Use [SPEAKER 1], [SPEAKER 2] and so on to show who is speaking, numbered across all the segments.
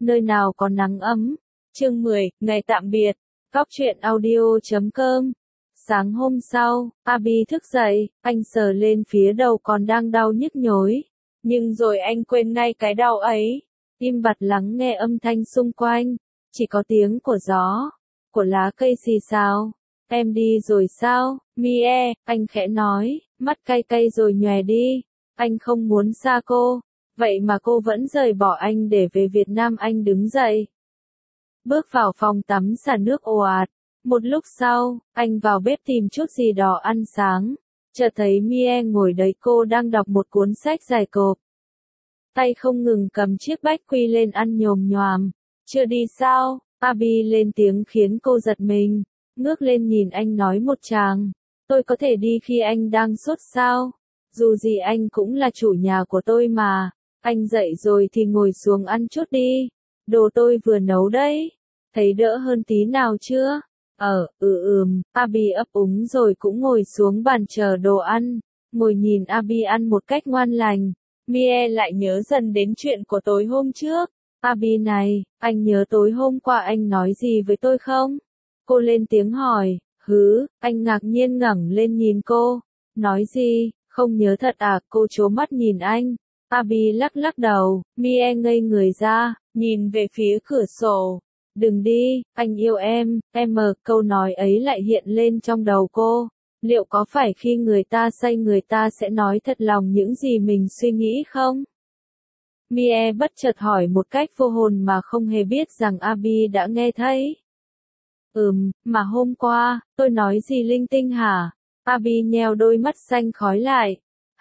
[SPEAKER 1] nơi nào có nắng ấm. Chương 10, ngày tạm biệt. Góc truyện audio.com. Sáng hôm sau, Abby thức dậy, anh sờ lên phía đầu còn đang đau nhức nhối. Nhưng rồi anh quên ngay cái đau ấy. Im bặt lắng nghe âm thanh xung quanh. Chỉ có tiếng của gió, của lá cây xì xào. Em đi rồi sao, Mie, anh khẽ nói, mắt cay cay rồi nhòe đi. Anh không muốn xa cô. Vậy mà cô vẫn rời bỏ anh để về Việt Nam. Anh đứng dậy, bước vào phòng tắm xả nước ồ ạt. Một lúc sau, anh vào bếp tìm chút gì đó ăn sáng. Chợt thấy Mie ngồi đấy, cô đang đọc một cuốn sách dài cộp. Tay không ngừng cầm chiếc bách quy lên ăn nhồm nhoàm. Chưa đi sao? Abby lên tiếng khiến cô giật mình. Ngước lên nhìn anh nói một tràng. Tôi có thể đi khi anh đang sốt sao? Dù gì anh cũng là chủ nhà của tôi mà. Anh dậy rồi thì ngồi xuống ăn chút đi. Đồ tôi vừa nấu đấy. Thấy đỡ hơn tí nào chưa? Abby ấp úng rồi cũng ngồi xuống bàn chờ đồ ăn. Ngồi nhìn Abby ăn một cách ngoan lành. Mie lại nhớ dần đến chuyện của tối hôm trước. Abby này, anh nhớ tối hôm qua anh nói gì với tôi không? Cô lên tiếng hỏi. Anh ngạc nhiên ngẩng lên nhìn cô. Nói gì? Không nhớ thật à? Cô trố mắt nhìn anh. Abby lắc lắc đầu. Mie ngây người ra, nhìn về phía cửa sổ. Đừng đi, anh yêu em. Câu nói ấy lại hiện lên trong đầu cô. Liệu có phải khi người ta say người ta sẽ nói thật lòng những gì mình suy nghĩ không? Mie bất chợt hỏi một cách vô hồn mà không hề biết rằng Abby đã nghe thấy. Mà hôm qua, tôi nói gì linh tinh hả? Abby nheo đôi mắt xanh khói lại.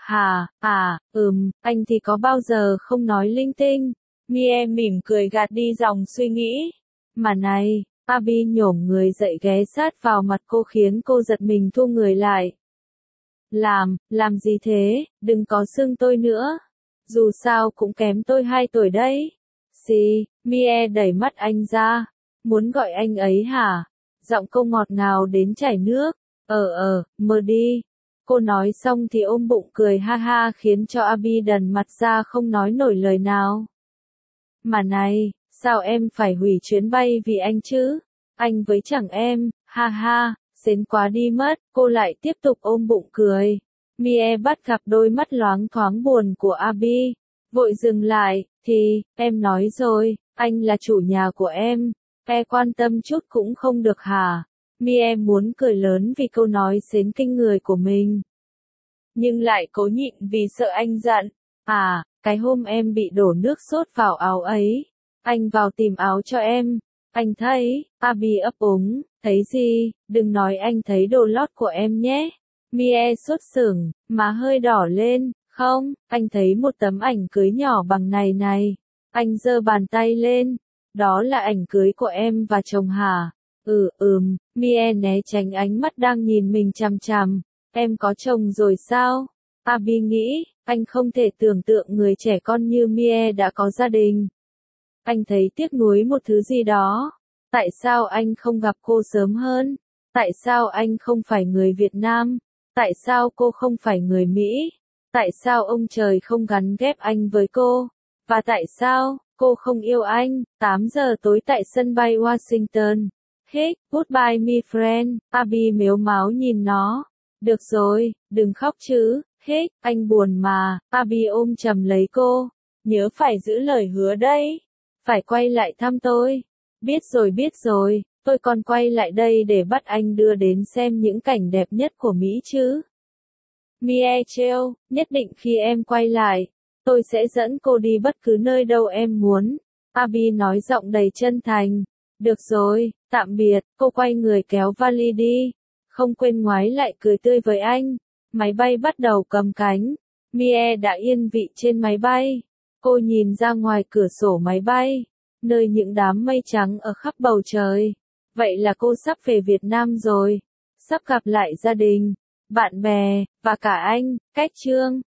[SPEAKER 1] Anh thì có bao giờ không nói linh tinh. Mie mỉm cười gạt đi dòng suy nghĩ. Mà này, Abby nhổm người dậy ghé sát vào mặt cô khiến cô giật mình thu người lại. Làm gì thế? Đừng có xưng tôi nữa. Dù sao cũng kém tôi 2 tuổi đấy. Mie đẩy mắt anh ra. Muốn gọi anh ấy hả? Giọng cô ngọt ngào đến chảy nước. Mơ đi. Cô nói xong thì ôm bụng cười ha ha khiến cho Abby đần mặt ra không nói nổi lời nào. Mà này, sao em phải hủy chuyến bay vì anh chứ? Anh với chẳng em, ha ha, xến quá đi mất. Cô lại tiếp tục ôm bụng cười. Mie bắt gặp đôi mắt loáng thoáng buồn của Abby. Vội dừng lại, thì, em nói rồi, anh là chủ nhà của em. Quan tâm chút cũng không được hả? Mie muốn cười lớn vì câu nói xến kinh người của mình. Nhưng lại cố nhịn vì sợ anh giận. Cái hôm em bị đổ nước sốt vào áo ấy. Anh vào tìm áo cho em. Anh thấy, Abby ấp úng, thấy gì? Đừng nói anh thấy đồ lót của em nhé. Mie sốt sửng, má hơi đỏ lên. Không, anh thấy một tấm ảnh cưới nhỏ bằng này. Anh giơ bàn tay lên. Đó là ảnh cưới của em và chồng hả? Mie né tránh ánh mắt đang nhìn mình chằm chằm. Em có chồng rồi sao? Abby nghĩ, anh không thể tưởng tượng người trẻ con như Mie đã có gia đình. Anh thấy tiếc nuối một thứ gì đó. Tại sao anh không gặp cô sớm hơn? Tại sao anh không phải người Việt Nam? Tại sao cô không phải người Mỹ? Tại sao ông trời không gắn ghép anh với cô? Và tại sao cô không yêu anh? 8 giờ tối tại sân bay Washington. Goodbye my friend. Abby mếu máo nhìn nó. Được rồi, đừng khóc chứ. Anh buồn mà. Abby ôm chầm lấy cô. Nhớ phải giữ lời hứa đấy. Phải quay lại thăm tôi. Biết rồi, tôi còn quay lại đây để bắt anh đưa đến xem những cảnh đẹp nhất của Mỹ chứ. Mie trêu, nhất định khi em quay lại, tôi sẽ dẫn cô đi bất cứ nơi đâu em muốn. Abby nói giọng đầy chân thành. Được rồi, tạm biệt. Cô quay người kéo vali đi. Không quên ngoái lại cười tươi với anh. Máy bay bắt đầu cầm cánh. Mie đã yên vị trên máy bay. Cô nhìn ra ngoài cửa sổ máy bay, nơi những đám mây trắng ở khắp bầu trời. Vậy là cô sắp về Việt Nam rồi. Sắp gặp lại gia đình, bạn bè, và cả anh. Cách chương